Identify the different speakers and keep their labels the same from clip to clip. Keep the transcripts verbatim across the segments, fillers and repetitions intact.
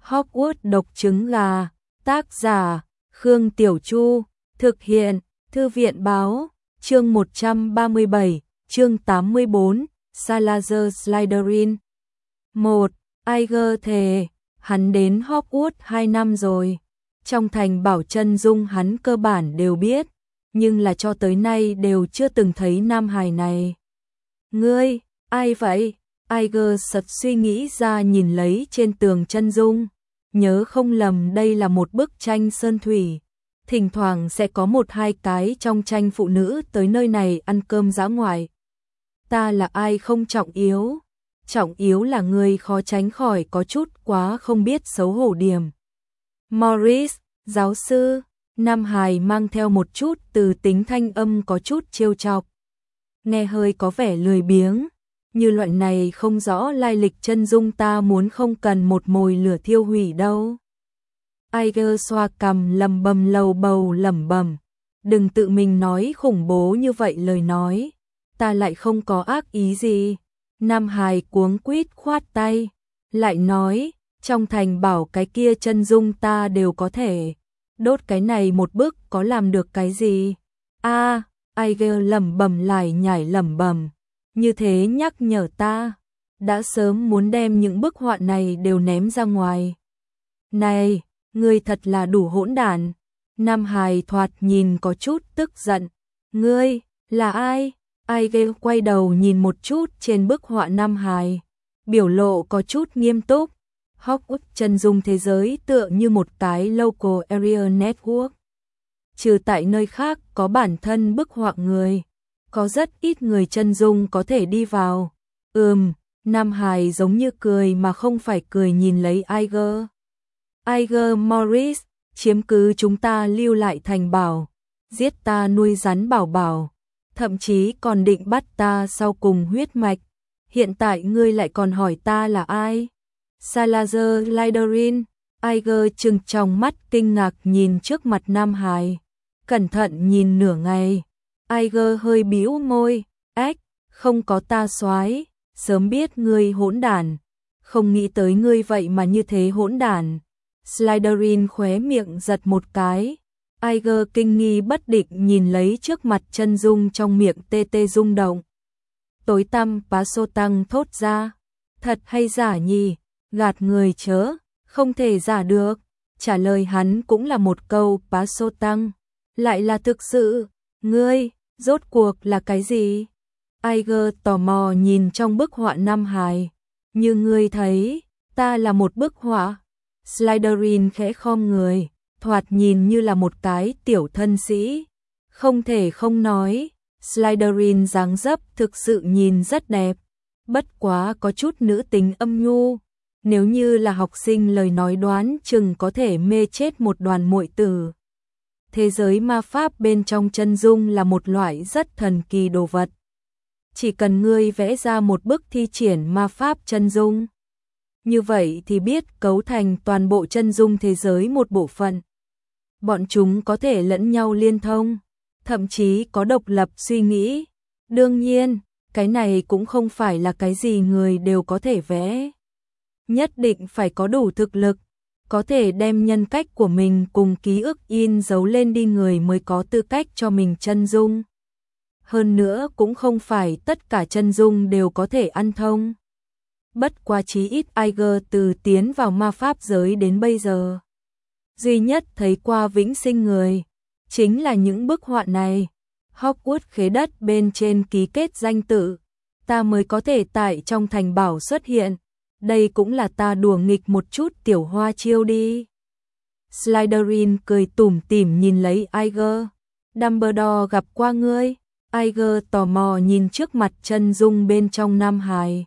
Speaker 1: Hogwarts độc trứng gà, tác giả, Khương Tiểu Chu, thực hiện, Thư viện báo, chương một trăm ba mươi bảy, chương tám mươi bốn, Salazar Slytherin. một. Iger thề, hắn đến Hogwarts hai năm rồi. Trong thành bảo chân dung hắn cơ bản đều biết, nhưng là cho tới nay đều chưa từng thấy nam hài này. Ngươi, ai vậy? Iger sật suy nghĩ ra nhìn lấy trên tường chân dung. Nhớ không lầm đây là một bức tranh sơn thủy. Thỉnh thoảng sẽ có một hai cái trong tranh phụ nữ tới nơi này ăn cơm dã ngoại. Ta là ai không trọng yếu. Trọng yếu là người khó tránh khỏi có chút quá không biết xấu hổ điểm. Morris, giáo sư, nam hài mang theo một chút từ tính thanh âm có chút trêu chọc. Nghe hơi có vẻ lười biếng. Như loại này không rõ lai lịch chân dung ta muốn không cần một mồi lửa thiêu hủy đâu. Iger xoa cằm lầm bầm lầu bầu lẩm bẩm. Đừng tự mình nói khủng bố như vậy lời nói. Ta lại không có ác ý gì. Nam hài cuống quýt khoát tay. Lại nói, trong thành bảo cái kia chân dung ta đều có thể. Đốt cái này một bức có làm được cái gì? A, à, Iger lẩm bẩm lại nhảy lẩm bẩm. Như thế nhắc nhở ta, đã sớm muốn đem những bức họa này đều ném ra ngoài. Này, ngươi thật là đủ hỗn đản. Nam hài thoạt nhìn có chút tức giận. Ngươi, là ai? Iger quay đầu nhìn một chút trên bức họa Nam hài. Biểu lộ có chút nghiêm túc. Hogwarts chân dung thế giới tựa như một cái local area network. Trừ tại nơi khác có bản thân bức họa người. Có rất ít người chân dung có thể đi vào. Ừm, Nam hài giống như cười mà không phải cười nhìn lấy Iger. Iger Morris, chiếm cứ chúng ta lưu lại thành bảo. Giết ta nuôi rắn bảo bảo. Thậm chí còn định bắt ta sau cùng huyết mạch. Hiện tại ngươi lại còn hỏi ta là ai? Salazar Slytherin. Iger trừng trong mắt kinh ngạc nhìn trước mặt Nam hài. Cẩn thận nhìn nửa ngày. Iger hơi bĩu môi, ếch, không có ta soái, sớm biết ngươi hỗn đản, không nghĩ tới ngươi vậy mà như thế hỗn đản. Slytherin khóe miệng giật một cái, Iger kinh nghi bất định nhìn lấy trước mặt chân dung trong miệng tê tê rung động. Tối tăm Pá Sô Tăng thốt ra, thật hay giả nhỉ, gạt người chớ, không thể giả được. Trả lời hắn cũng là một câu Pá Sô Tăng, lại là thực sự, ngươi. Rốt cuộc là cái gì? Iger tò mò nhìn trong bức họa Nam hài. Như ngươi thấy, ta là một bức họa. Slytherin khẽ khom người, thoạt nhìn như là một cái tiểu thân sĩ. Không thể không nói, Slytherin dáng dấp thực sự nhìn rất đẹp. Bất quá có chút nữ tính âm nhu. Nếu như là học sinh lời nói đoán chừng có thể mê chết một đoàn muội tử. Thế giới ma pháp bên trong chân dung là một loại rất thần kỳ đồ vật. Chỉ cần ngươi vẽ ra một bức thi triển ma pháp chân dung. Như vậy thì biết cấu thành toàn bộ chân dung thế giới một bộ phận. Bọn chúng có thể lẫn nhau liên thông, thậm chí có độc lập suy nghĩ. Đương nhiên, cái này cũng không phải là cái gì người đều có thể vẽ. Nhất định phải có đủ thực lực. Có thể đem nhân cách của mình cùng ký ức in dấu lên đi người mới có tư cách cho mình chân dung. Hơn nữa cũng không phải tất cả chân dung đều có thể ăn thông. Bất quá chí ít Iger từ tiến vào ma pháp giới đến bây giờ. Duy nhất thấy qua vĩnh sinh người, chính là những bức họa này. Hogwarts khế đất bên trên ký kết danh tự, ta mới có thể tại trong thành bảo xuất hiện. Đây cũng là ta đùa nghịch một chút tiểu hoa chiêu đi. Slytherin cười tủm tỉm nhìn lấy Iger. Dumbledore gặp qua ngươi. Iger tò mò nhìn trước mặt chân dung bên trong Nam hài.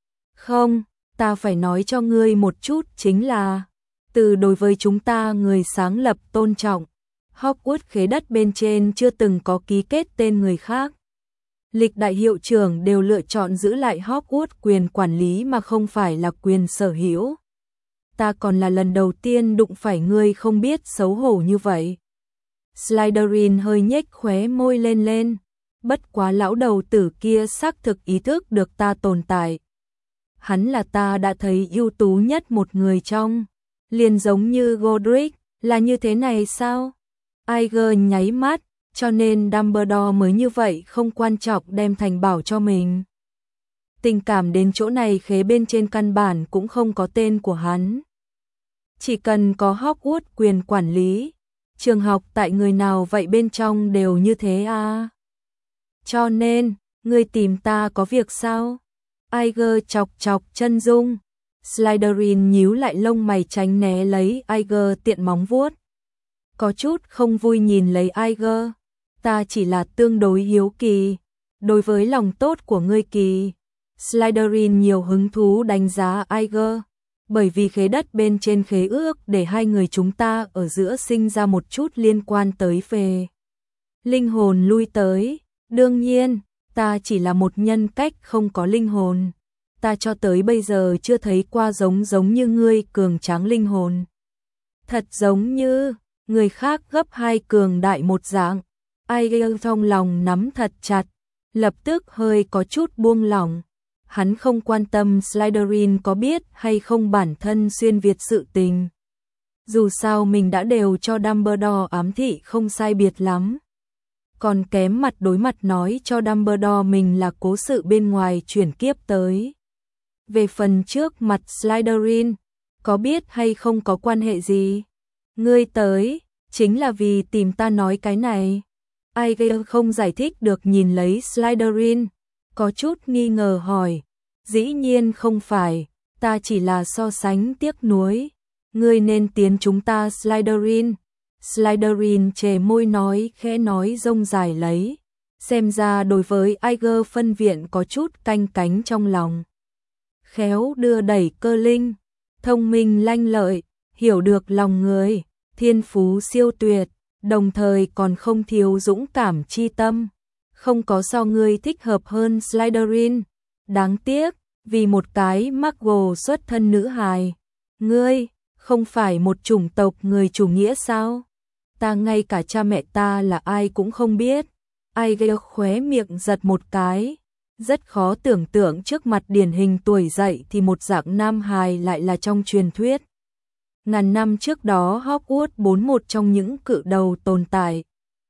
Speaker 1: Không, ta phải nói cho ngươi một chút chính là, từ đối với chúng ta người sáng lập tôn trọng, Hogwarts khế đất bên trên chưa từng có ký kết tên người khác. Lịch đại hiệu trưởng đều lựa chọn giữ lại Hogwarts quyền quản lý mà không phải là quyền sở hữu. Ta còn là lần đầu tiên đụng phải ngươi không biết xấu hổ như vậy. Slytherin hơi nhếch khóe môi lên lên. Bất quá lão đầu tử kia xác thực ý thức được ta tồn tại. Hắn là ta đã thấy ưu tú nhất một người trong. Liền giống như Godric, là như thế này sao? Iger nháy mắt, cho nên Dumbledore mới như vậy không quan trọng đem thành bảo cho mình. Tình cảm đến chỗ này khế bên trên căn bản cũng không có tên của hắn. Chỉ cần có Hogwarts quyền quản lý, trường học tại người nào vậy bên trong đều như thế à. Cho nên, ngươi tìm ta có việc sao? Iger chọc chọc chân Dung. Slytherin nhíu lại lông mày tránh né lấy Iger tiện móng vuốt. Có chút không vui nhìn lấy Iger. Ta chỉ là tương đối hiếu kỳ. Đối với lòng tốt của ngươi kỳ. Slytherin nhiều hứng thú đánh giá Iger. Bởi vì khế đất bên trên khế ước để hai người chúng ta ở giữa sinh ra một chút liên quan tới về linh hồn lui tới. Đương nhiên, ta chỉ là một nhân cách không có linh hồn. Ta cho tới bây giờ chưa thấy qua giống giống như ngươi cường tráng linh hồn. Thật giống như người khác gấp hai cường đại một dạng. Iger trong lòng nắm thật chặt, lập tức hơi có chút buông lỏng. Hắn không quan tâm Slytherin có biết hay không bản thân xuyên Việt sự tình. Dù sao mình đã đều cho Dumbledore ám thị không sai biệt lắm. Còn kém mặt đối mặt nói cho Dumbledore mình là cố sự bên ngoài chuyển kiếp tới. Về phần trước mặt Slytherin, có biết hay không có quan hệ gì? Ngươi tới, chính là vì tìm ta nói cái này. Iger không giải thích được nhìn lấy Slytherin, có chút nghi ngờ hỏi. Dĩ nhiên không phải, ta chỉ là so sánh tiếc nuối. Ngươi nên tiến chúng ta Slytherin. Slytherin chề môi nói khẽ nói rông dài lấy. Xem ra đối với Iger phân viện có chút canh cánh trong lòng. Khéo đưa đẩy cơ linh, thông minh lanh lợi, hiểu được lòng người, thiên phú siêu tuyệt, đồng thời còn không thiếu dũng cảm chi tâm. Không có so ngươi thích hợp hơn Slytherin. Đáng tiếc, vì một cái Muggle xuất thân nữ hài. Ngươi, không phải một chủng tộc người chủ nghĩa sao? Ta ngay cả cha mẹ ta là ai cũng không biết. Iger khóe miệng giật một cái. Rất khó tưởng tượng trước mặt điển hình tuổi dậy thì một dạng nam hài lại là trong truyền thuyết. Ngàn năm trước đó Hogwarts bốn một trong những cự đầu tồn tại.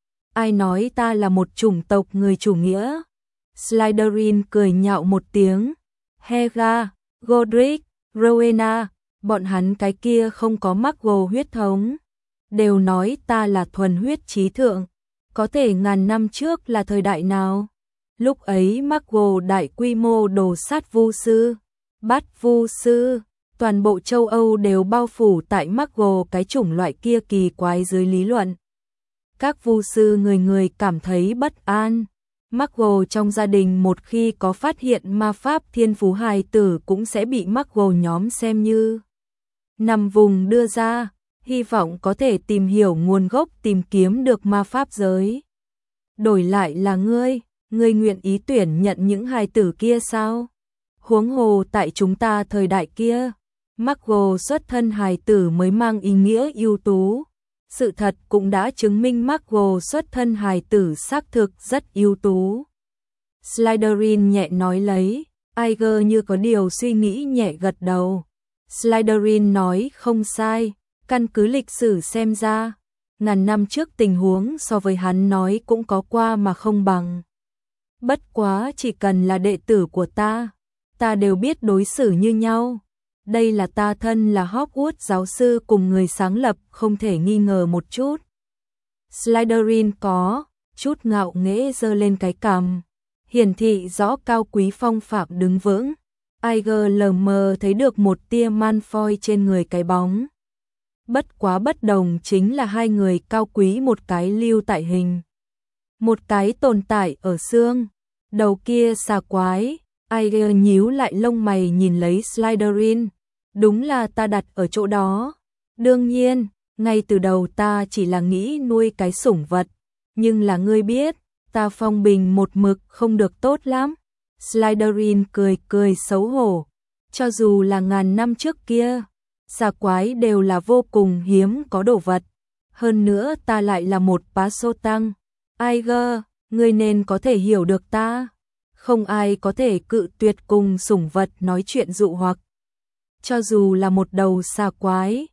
Speaker 1: Ai nói ta là một chủng tộc người chủ nghĩa? Slytherin cười nhạo một tiếng. Helga, Godric, Rowena, bọn hắn cái kia không có Muggle huyết thống. Đều nói ta là thuần huyết trí thượng. Có thể ngàn năm trước là thời đại nào? Lúc ấy Muggle đại quy mô đồ sát vu sư, bắt vu sư, toàn bộ châu Âu đều bao phủ tại Muggle cái chủng loại kia kỳ quái dưới lý luận. Các vu sư người người cảm thấy bất an. Muggle trong gia đình một khi có phát hiện ma pháp thiên phú hài tử cũng sẽ bị Muggle nhóm xem như nằm vùng đưa ra, hy vọng có thể tìm hiểu nguồn gốc tìm kiếm được ma pháp giới. Đổi lại là ngươi, ngươi nguyện ý tuyển nhận những hài tử kia sao? Huống hồ tại chúng ta thời đại kia, Muggle xuất thân hài tử mới mang ý nghĩa ưu tú. Sự thật cũng đã chứng minh Muggle xuất thân hài tử xác thực rất ưu tú. Slytherin nhẹ nói lấy, Iger như có điều suy nghĩ nhẹ gật đầu. Slytherin nói không sai, căn cứ lịch sử xem ra, ngàn năm trước tình huống so với hắn nói cũng có qua mà không bằng. Bất quá chỉ cần là đệ tử của ta, ta đều biết đối xử như nhau. Đây là ta thân là Hogwarts giáo sư cùng người sáng lập, không thể nghi ngờ một chút. Slytherin có chút ngạo nghễ giơ lên cái cằm, hiển thị rõ cao quý phong phạm đứng vững. Iger lờ mờ thấy được một tia Malfoy trên người cái bóng. Bất quá bất đồng chính là hai người cao quý, một cái lưu tại hình, một cái tồn tại ở xương. Đầu kia xà quái. Iger nhíu lại lông mày nhìn lấy Slytherin. Đúng là ta đặt ở chỗ đó. Đương nhiên, ngay từ đầu ta chỉ là nghĩ nuôi cái sủng vật. Nhưng là ngươi biết, ta phong bình một mực không được tốt lắm. Slytherin cười cười xấu hổ. Cho dù là ngàn năm trước kia, xà quái đều là vô cùng hiếm có đồ vật. Hơn nữa ta lại là một bá sô tăng. Iger, ngươi nên có thể hiểu được ta. Không ai có thể cự tuyệt cùng sủng vật nói chuyện dụ hoặc. Cho dù là một đầu xà quái,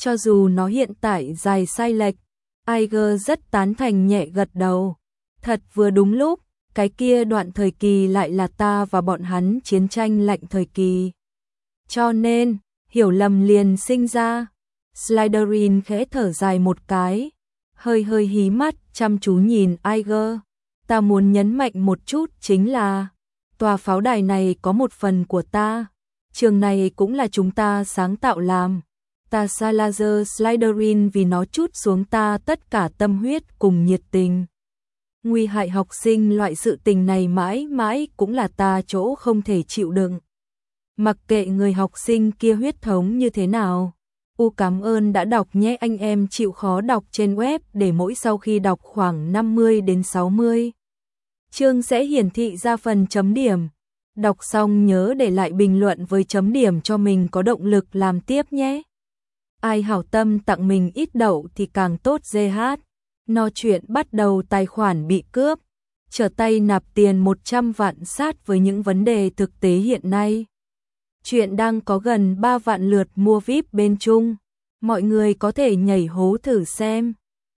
Speaker 1: cho dù nó hiện tại dài sai lệch. Iger rất tán thành nhẹ gật đầu. Thật vừa đúng lúc, cái kia đoạn thời kỳ lại là ta và bọn hắn chiến tranh lạnh thời kỳ. Cho nên, hiểu lầm liền sinh ra. Slytherin khẽ thở dài một cái, hơi hơi hí mắt, chăm chú nhìn Iger. Ta muốn nhấn mạnh một chút chính là, tòa pháo đài này có một phần của ta. Trường này cũng là chúng ta sáng tạo làm. Ta Salazar Slytherin vì nó trút xuống ta tất cả tâm huyết cùng nhiệt tình. Nguy hại học sinh loại sự tình này mãi mãi cũng là ta chỗ không thể chịu đựng. Mặc kệ người học sinh kia huyết thống như thế nào. U cảm ơn đã đọc nhé, anh em chịu khó đọc trên web để mỗi sau khi đọc khoảng năm mươi đến sáu mươi chương sẽ hiển thị ra phần chấm điểm. Đọc xong nhớ để lại bình luận với chấm điểm cho mình có động lực làm tiếp nhé. Ai hảo tâm tặng mình ít đậu thì càng tốt giê hát. No chuyện bắt đầu tài khoản bị cướp. Trở tay nạp tiền một trăm vạn sát với những vấn đề thực tế hiện nay. Chuyện đang có gần ba vạn lượt mua víp bên Trung. Mọi người có thể nhảy hố thử xem.